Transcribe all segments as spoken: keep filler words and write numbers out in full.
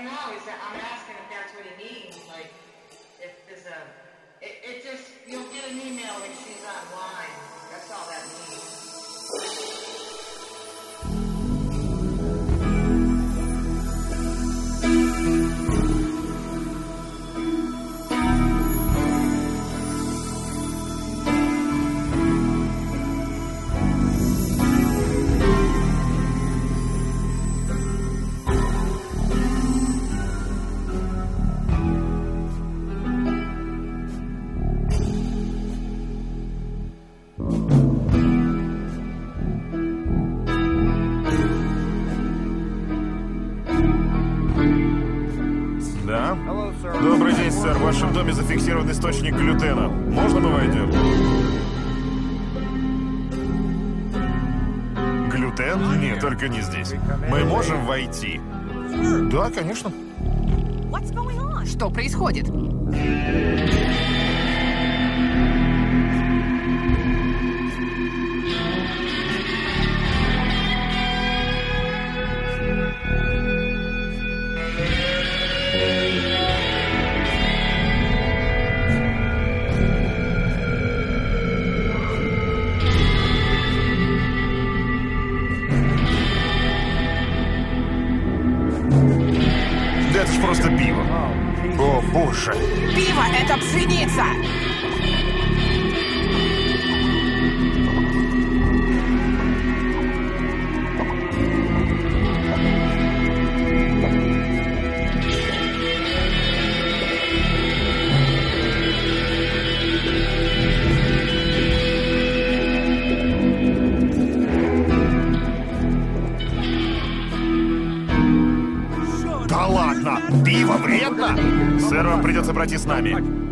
know. Is that I'm asking if that's what he means. Like, if there's a, it, it just you'll get an email when she's online. That's all that means. Добрый день, сэр. В вашем доме зафиксирован источник глютена. Можно мы войдем? Глютен? Нет, только не здесь. Мы можем войти? Да, конечно. Что происходит? Это ж просто пиво. О, боже. Пиво — это пшеница! Да ладно! Пиво вредно? Сэр, вам придется пройти с нами.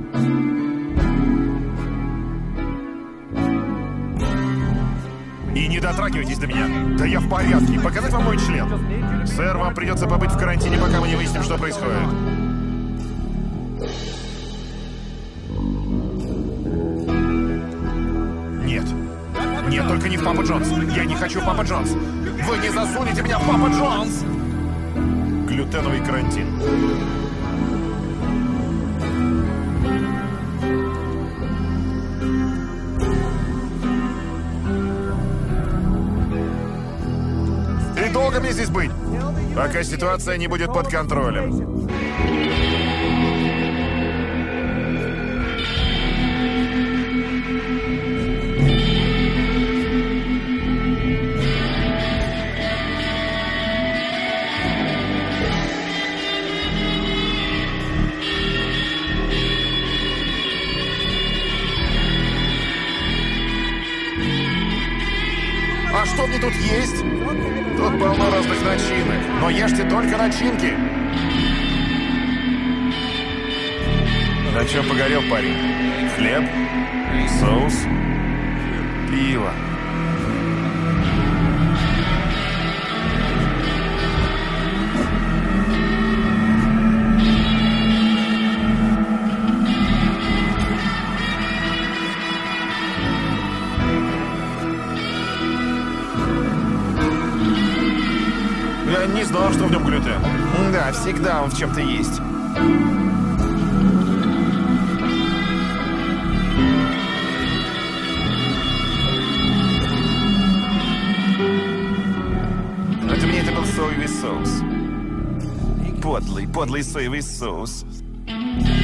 И не дотрагивайтесь до меня. Да я в порядке. Показать вам мой член? Сэр, вам придется побыть в карантине, пока мы не выясним, что происходит. Нет. Нет, только не в Папа Джонс. Я не хочу Папа Джонс. Вы не засунете меня в Папа Джонс! Глютеновый карантин. И долго мне здесь быть? Пока ситуация не будет под контролем. А что мне тут есть? Тут полно разных начинок, но ешьте только начинки. На чем погорел парень? Хлеб? Соус? Пиво. Я не знал, что в нем глютен. Да, всегда он в чем-то есть. Но для меня это был соевый соус. Подлый, подлый соевый соус.